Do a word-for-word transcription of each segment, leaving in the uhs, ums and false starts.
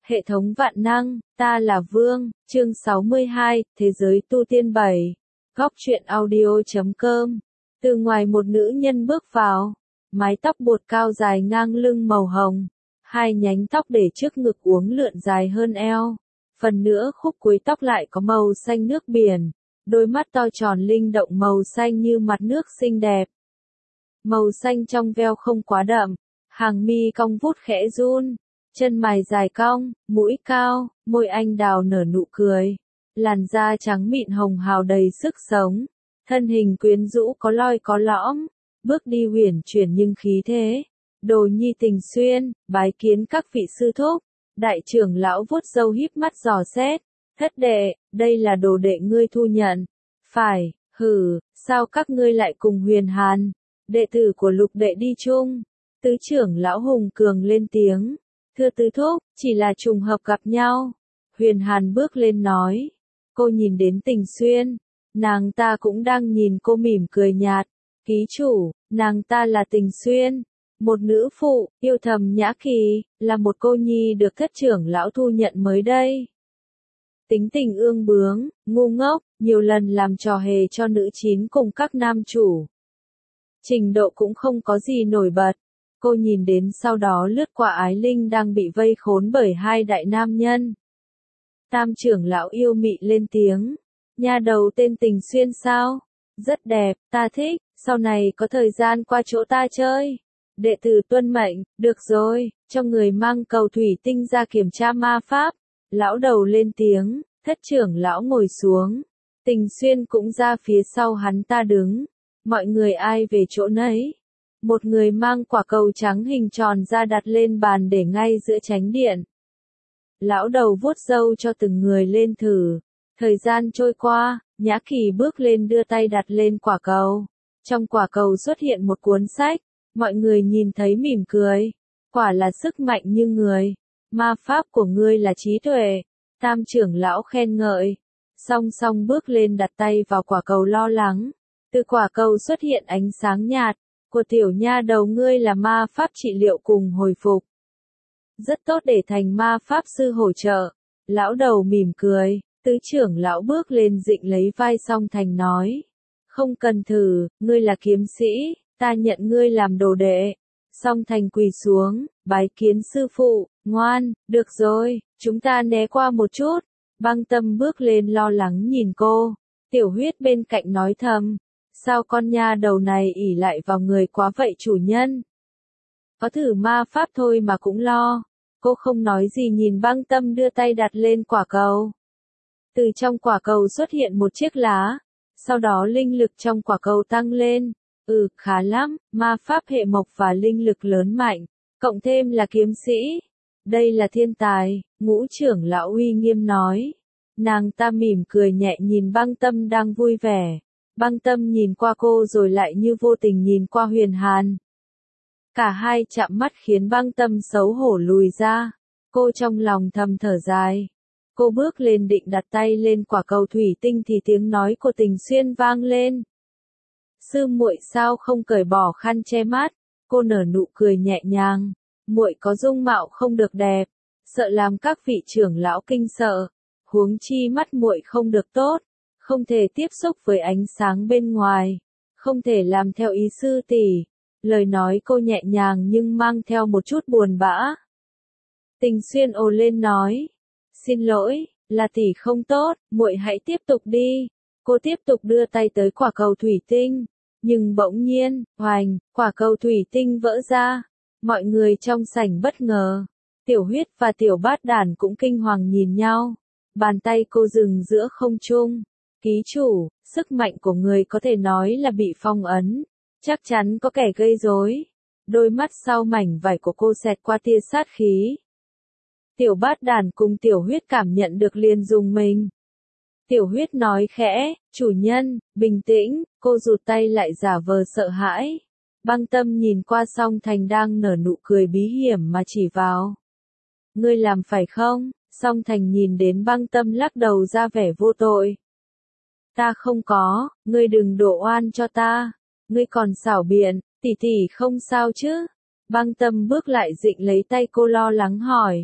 Hệ thống vạn năng, ta là Vương, chương sáu mươi hai, Thế giới tu tiên bảy. Góc truyện audio chấm com. Từ ngoài một nữ nhân bước vào, mái tóc buột cao dài ngang lưng màu hồng, hai nhánh tóc để trước ngực uốn lượn dài hơn eo, phần nữa khúc cuối tóc lại có màu xanh nước biển, đôi mắt to tròn linh động màu xanh như mặt nước xinh đẹp. Màu xanh trong veo không quá đậm, hàng mi cong vút khẽ run, chân mày dài cong, mũi cao, môi anh đào nở nụ cười, làn da trắng mịn hồng hào đầy sức sống, thân hình quyến rũ có loi có lõm, bước đi uyển chuyển nhưng khí thế. Đồ nhi Tình Xuyên, bái kiến các vị sư thúc. Đại trưởng lão vuốt râu híp mắt dò xét, thất đệ, đây là đồ đệ ngươi thu nhận. Phải, hừ, sao các ngươi lại cùng Huyền Hàn, đệ tử của Lục đệ đi chung? Tứ trưởng lão hùng cường lên tiếng, thưa tứ thúc, chỉ là trùng hợp gặp nhau. Huyền Hàn bước lên nói, cô nhìn đến Tình Xuyên, nàng ta cũng đang nhìn cô mỉm cười nhạt. Ký chủ, nàng ta là Tình Xuyên, một nữ phụ, yêu thầm Nhã Kỳ, là một cô nhi được thất trưởng lão thu nhận mới đây. Tính tình ương bướng, ngu ngốc, nhiều lần làm trò hề cho nữ chín cùng các nam chủ. Trình độ cũng không có gì nổi bật. Cô nhìn đến sau đó lướt qua Ái Linh đang bị vây khốn bởi hai đại nam nhân. Tam trưởng lão yêu mị lên tiếng, nha đầu tên Tình Xuyên sao? Rất đẹp, ta thích, sau này có thời gian qua chỗ ta chơi. Đệ tử tuân mệnh, được rồi, cho người mang cầu thủy tinh ra kiểm tra ma pháp. Lão đầu lên tiếng, thất trưởng lão ngồi xuống. Tình Xuyên cũng ra phía sau hắn ta đứng. Mọi người ai về chỗ nấy. Một người mang quả cầu trắng hình tròn ra đặt lên bàn để ngay giữa chánh điện. Lão đầu vuốt râu cho từng người lên thử. Thời gian trôi qua, Nhã Kỳ bước lên đưa tay đặt lên quả cầu. Trong quả cầu xuất hiện một cuốn sách. Mọi người nhìn thấy mỉm cười. Quả là sức mạnh như người. Ma pháp của ngươi là trí tuệ. Tam trưởng lão khen ngợi. Song song bước lên đặt tay vào quả cầu lo lắng. Từ quả cầu xuất hiện ánh sáng nhạt. Của tiểu nha đầu ngươi là ma pháp trị liệu cùng hồi phục. Rất tốt để thành ma pháp sư hỗ trợ. Lão đầu mỉm cười. Tứ trưởng lão bước lên dịnh lấy vai Song Thành nói. Không cần thử, ngươi là kiếm sĩ, ta nhận ngươi làm đồ đệ. Song Thành quỳ xuống, bái kiến sư phụ, ngoan, được rồi, chúng ta né qua một chút. Băng Tâm bước lên lo lắng nhìn cô. Tiểu Huyết bên cạnh nói thầm. Sao con nha đầu này ỷ lại vào người quá vậy chủ nhân? Có thử ma pháp thôi mà cũng lo. Cô không nói gì nhìn Băng Tâm đưa tay đặt lên quả cầu. Từ trong quả cầu xuất hiện một chiếc lá. Sau đó linh lực trong quả cầu tăng lên. Ừ, khá lắm, ma pháp hệ mộc và linh lực lớn mạnh. Cộng thêm là kiếm sĩ. Đây là thiên tài, ngũ trưởng lão uy nghiêm nói. Nàng ta mỉm cười nhẹ nhìn Băng Tâm đang vui vẻ. Băng Tâm nhìn qua cô rồi lại như vô tình nhìn qua Huyền Hàn. Cả hai chạm mắt khiến Băng Tâm xấu hổ lùi ra. Cô trong lòng thầm thở dài. Cô bước lên định đặt tay lên quả cầu thủy tinh thì tiếng nói của Tình Xuyên vang lên. Sư muội sao không cởi bỏ khăn che mắt? Cô nở nụ cười nhẹ nhàng. Muội có dung mạo không được đẹp, sợ làm các vị trưởng lão kinh sợ. Huống chi mắt muội không được tốt, không thể tiếp xúc với ánh sáng bên ngoài, không thể làm theo ý sư tỷ. Lời nói cô nhẹ nhàng nhưng mang theo một chút buồn bã. Tình Xuyên ồ lên nói, xin lỗi, là tỷ không tốt, muội hãy tiếp tục đi. Cô tiếp tục đưa tay tới quả cầu thủy tinh, nhưng bỗng nhiên, hoành, quả cầu thủy tinh vỡ ra. Mọi người trong sảnh bất ngờ. Tiểu Huyết và Tiểu Bát Đản cũng kinh hoàng nhìn nhau. Bàn tay cô dừng giữa không trung. Ký chủ, sức mạnh của người có thể nói là bị phong ấn. Chắc chắn có kẻ gây rối. Đôi mắt sau mảnh vải của cô xẹt qua tia sát khí. Tiểu Bát Đản cùng Tiểu Huyết cảm nhận được liền dùng mình. Tiểu Huyết nói khẽ, chủ nhân, bình tĩnh, cô rụt tay lại giả vờ sợ hãi. Băng Tâm nhìn qua Song Thành đang nở nụ cười bí hiểm mà chỉ vào. Ngươi làm phải không? Song Thành nhìn đến Băng Tâm lắc đầu ra vẻ vô tội. Ta không có, ngươi đừng đổ oan cho ta. Ngươi còn xảo biện, tỷ tỷ không sao chứ? Băng Tâm bước lại dịnh lấy tay cô lo lắng hỏi.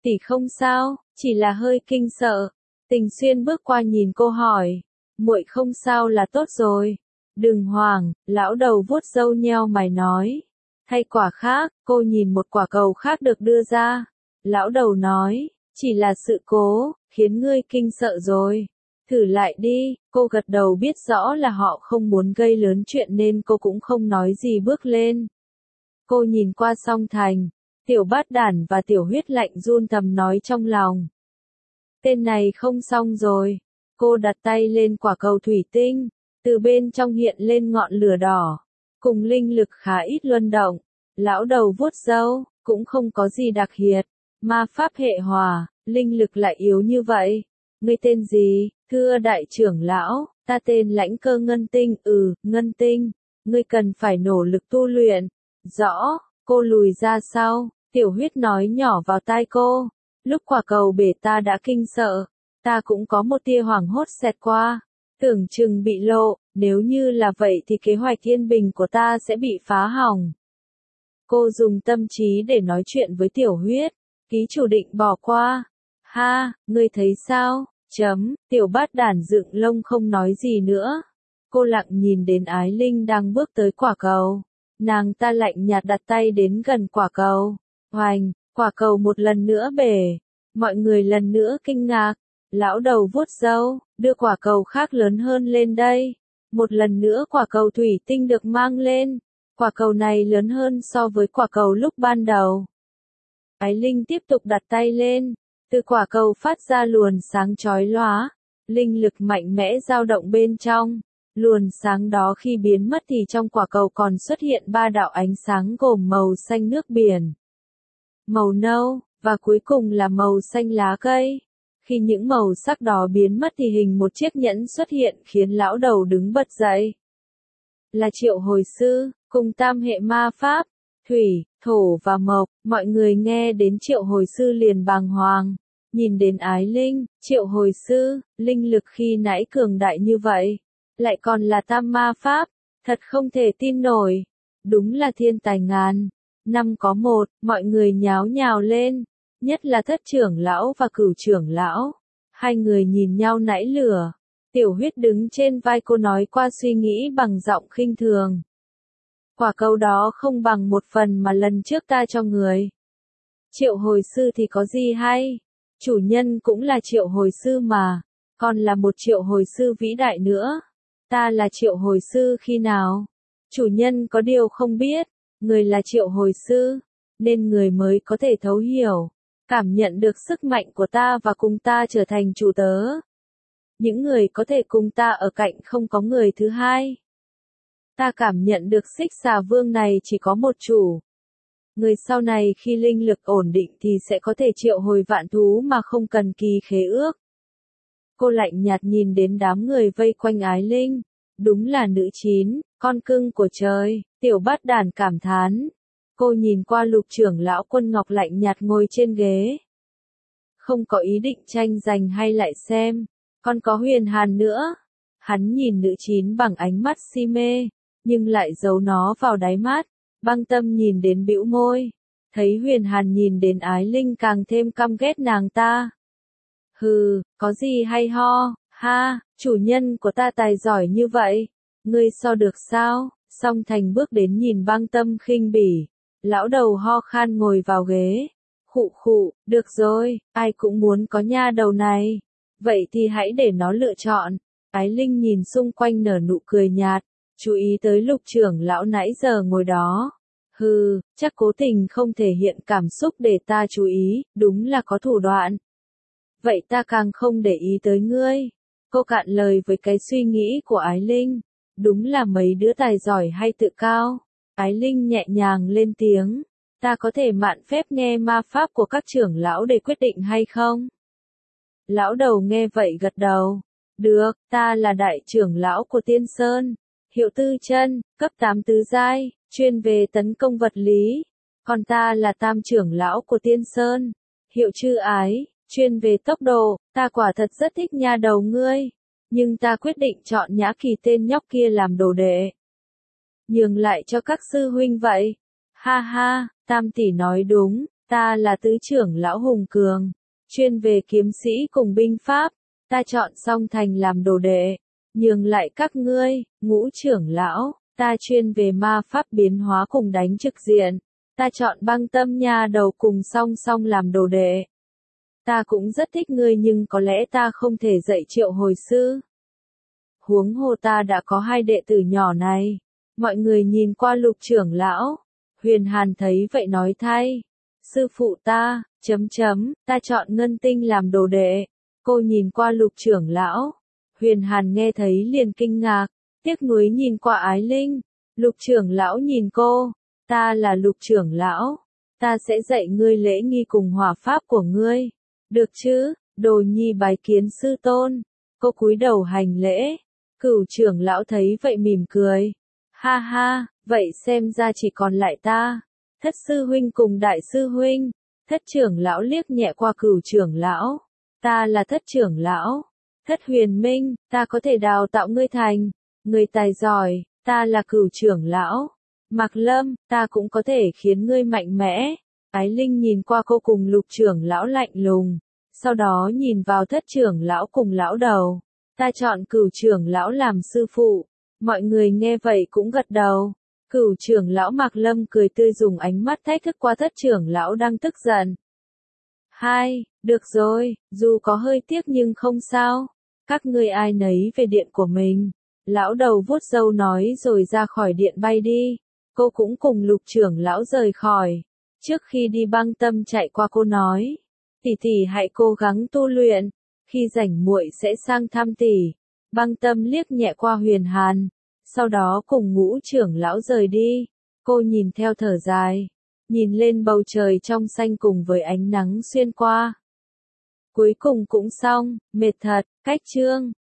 Tỷ không sao, chỉ là hơi kinh sợ. Tình Xuyên bước qua nhìn cô hỏi. Muội không sao là tốt rồi. Đừng hoảng, lão đầu vuốt râu nheo mày nói. Thay quả khác, cô nhìn một quả cầu khác được đưa ra. Lão đầu nói, chỉ là sự cố, khiến ngươi kinh sợ rồi. Thử lại đi, cô gật đầu biết rõ là họ không muốn gây lớn chuyện nên cô cũng không nói gì bước lên. Cô nhìn qua Song Thành, Tiểu Bát Đản và Tiểu Huyết lạnh run thầm nói trong lòng. Tên này không xong rồi. Cô đặt tay lên quả cầu thủy tinh, từ bên trong hiện lên ngọn lửa đỏ, cùng linh lực khá ít luân động. Lão đầu vuốt râu, cũng không có gì đặc biệt, ma pháp hệ hòa, linh lực lại yếu như vậy. Ngươi tên gì? Thưa đại trưởng lão, ta tên Lãnh Cơ Ngân Tinh. Ừ, Ngân Tinh, ngươi cần phải nỗ lực tu luyện. Rõ, cô lùi ra sau, Tiểu Huyết nói nhỏ vào tai cô. Lúc quả cầu bể ta đã kinh sợ, ta cũng có một tia hoảng hốt xẹt qua, tưởng chừng bị lộ, nếu như là vậy thì kế hoạch yên bình của ta sẽ bị phá hỏng. Cô dùng tâm trí để nói chuyện với Tiểu Huyết, ký chủ định bỏ qua. Ha, ngươi thấy sao? Chấm, Tiểu Bát Đản dựng lông không nói gì nữa. Cô lặng nhìn đến Ái Linh đang bước tới quả cầu. Nàng ta lạnh nhạt đặt tay đến gần quả cầu. Hoành, quả cầu một lần nữa bể. Mọi người lần nữa kinh ngạc. Lão đầu vuốt râu, đưa quả cầu khác lớn hơn lên đây. Một lần nữa quả cầu thủy tinh được mang lên. Quả cầu này lớn hơn so với quả cầu lúc ban đầu. Ái Linh tiếp tục đặt tay lên. Từ quả cầu phát ra luồn sáng chói lóa. Linh lực mạnh mẽ dao động bên trong. Luồn sáng đó khi biến mất thì trong quả cầu còn xuất hiện ba đạo ánh sáng gồm màu xanh nước biển, màu nâu, và cuối cùng là màu xanh lá cây. Khi những màu sắc đó biến mất thì hình một chiếc nhẫn xuất hiện khiến lão đầu đứng bật dậy. Là triệu hồi sư, cùng tam hệ ma pháp, thủy, thổ và mộc. Mọi người nghe đến triệu hồi sư liền bàng hoàng. Nhìn đến Ái Linh, triệu hồi sư, linh lực khi nãy cường đại như vậy. Lại còn là tam ma pháp, thật không thể tin nổi. Đúng là thiên tài ngàn năm có một, mọi người nháo nhào lên, nhất là thất trưởng lão và cửu trưởng lão. Hai người nhìn nhau nảy lửa. Tiểu Huyết đứng trên vai cô nói qua suy nghĩ bằng giọng khinh thường. Quả cầu đó không bằng một phần mà lần trước ta cho người. Triệu hồi sư thì có gì hay? Chủ nhân cũng là triệu hồi sư mà, còn là một triệu hồi sư vĩ đại nữa. Ta là triệu hồi sư khi nào? Chủ nhân có điều không biết, người là triệu hồi sư, nên người mới có thể thấu hiểu, cảm nhận được sức mạnh của ta và cùng ta trở thành chủ tớ. Những người có thể cùng ta ở cạnh không có người thứ hai. Ta cảm nhận được Xích Xà Vương này chỉ có một chủ. Người sau này khi linh lực ổn định thì sẽ có thể triệu hồi vạn thú mà không cần kỳ khế ước. Cô lạnh nhạt nhìn đến đám người vây quanh Ái Linh. Đúng là nữ chín, con cưng của trời, Tiểu Bát Đản cảm thán. Cô nhìn qua Lục trưởng lão Quân Ngọc lạnh nhạt ngồi trên ghế. Không có ý định tranh giành hay lại xem. Còn có Huyền Hàn nữa. Hắn nhìn nữ chín bằng ánh mắt si mê, nhưng lại giấu nó vào đáy mắt. Băng Tâm nhìn đến bĩu môi. Thấy Huyền Hàn nhìn đến Ái Linh càng thêm căm ghét nàng ta. Hừ, có gì hay ho, ha, chủ nhân của ta tài giỏi như vậy. Ngươi so được sao? Song Thành bước đến nhìn Băng Tâm khinh bỉ. Lão đầu ho khan ngồi vào ghế. Khụ khụ, được rồi, ai cũng muốn có nha đầu này. Vậy thì hãy để nó lựa chọn. Ái Linh nhìn xung quanh nở nụ cười nhạt, chú ý tới Lục trưởng lão nãy giờ ngồi đó. Hừ, chắc cố tình không thể hiện cảm xúc để ta chú ý, đúng là có thủ đoạn. Vậy ta càng không để ý tới ngươi. Cô cạn lời với cái suy nghĩ của Ái Linh. Đúng là mấy đứa tài giỏi hay tự cao. Ái Linh nhẹ nhàng lên tiếng. Ta có thể mạn phép nghe ma pháp của các trưởng lão để quyết định hay không? Lão đầu nghe vậy gật đầu. Được, ta là đại trưởng lão của Tiên Sơn. Hiệu Tư Chân, cấp tám tứ giai, chuyên về tấn công vật lý. Còn ta là tam trưởng lão của Tiên Sơn. Hiệu Trư Ái, chuyên về tốc độ. Ta quả thật rất thích nha đầu ngươi. Nhưng ta quyết định chọn Nhã Kỳ tên nhóc kia làm đồ đệ. Nhường lại cho các sư huynh vậy. Ha ha, Tam tỷ nói đúng, Ta là tứ trưởng lão hùng cường, chuyên về kiếm sĩ cùng binh pháp, ta chọn Song Thành làm đồ đệ, nhường lại các ngươi, ngũ trưởng lão, ta chuyên về ma pháp biến hóa cùng đánh trực diện, ta chọn Băng Tâm nha đầu cùng Song Song làm đồ đệ. Ta cũng rất thích ngươi nhưng có lẽ ta không thể dạy Triệu hồi sư. Huống hồ ta đã có hai đệ tử nhỏ này. Mọi người nhìn qua Lục trưởng lão. Huyền Hàn thấy vậy nói thay. Sư phụ ta, chấm chấm, ta chọn Ngân Tinh làm đồ đệ. Cô nhìn qua Lục trưởng lão. Huyền Hàn nghe thấy liền kinh ngạc, tiếc nuối nhìn qua Ái Linh. Lục trưởng lão nhìn cô, ta là Lục trưởng lão, ta sẽ dạy ngươi lễ nghi cùng hòa pháp của ngươi. Được chứ, Đồ Nhi bái kiến sư tôn. Cô cúi đầu hành lễ. Cửu trưởng lão thấy vậy mỉm cười. Ha ha, vậy xem ra chỉ còn lại ta. Thất sư huynh cùng đại sư huynh. Thất trưởng lão liếc nhẹ qua cửu trưởng lão. Ta là thất trưởng lão. Thất huyền minh, ta có thể đào tạo ngươi thành người tài giỏi. Ta là cửu trưởng lão. Mạc Lâm, ta cũng có thể khiến ngươi mạnh mẽ. Ái Linh nhìn qua cô cùng Lục trưởng lão lạnh lùng. Sau đó nhìn vào thất trưởng lão cùng lão đầu. Ta chọn cửu trưởng lão làm sư phụ. Mọi người nghe vậy cũng gật đầu. Cửu trưởng lão Mạc Lâm cười tươi dùng ánh mắt thách thức qua thất trưởng lão đang tức giận. Hai, được rồi, dù có hơi tiếc nhưng không sao. Các ngươi ai nấy về điện của mình. Lão đầu vuốt râu nói rồi ra khỏi điện bay đi. Cô cũng cùng Lục trưởng lão rời khỏi. Trước khi đi Băng Tâm chạy qua cô nói. Tỷ tỷ hãy cố gắng tu luyện. Khi rảnh muội sẽ sang thăm tỷ. Băng Tâm liếc nhẹ qua Huyền Hàn. Sau đó cùng ngũ trưởng lão rời đi. Cô nhìn theo thở dài. Nhìn lên bầu trời trong xanh cùng với ánh nắng xuyên qua. Cuối cùng cũng xong, mệt thật, cách chương.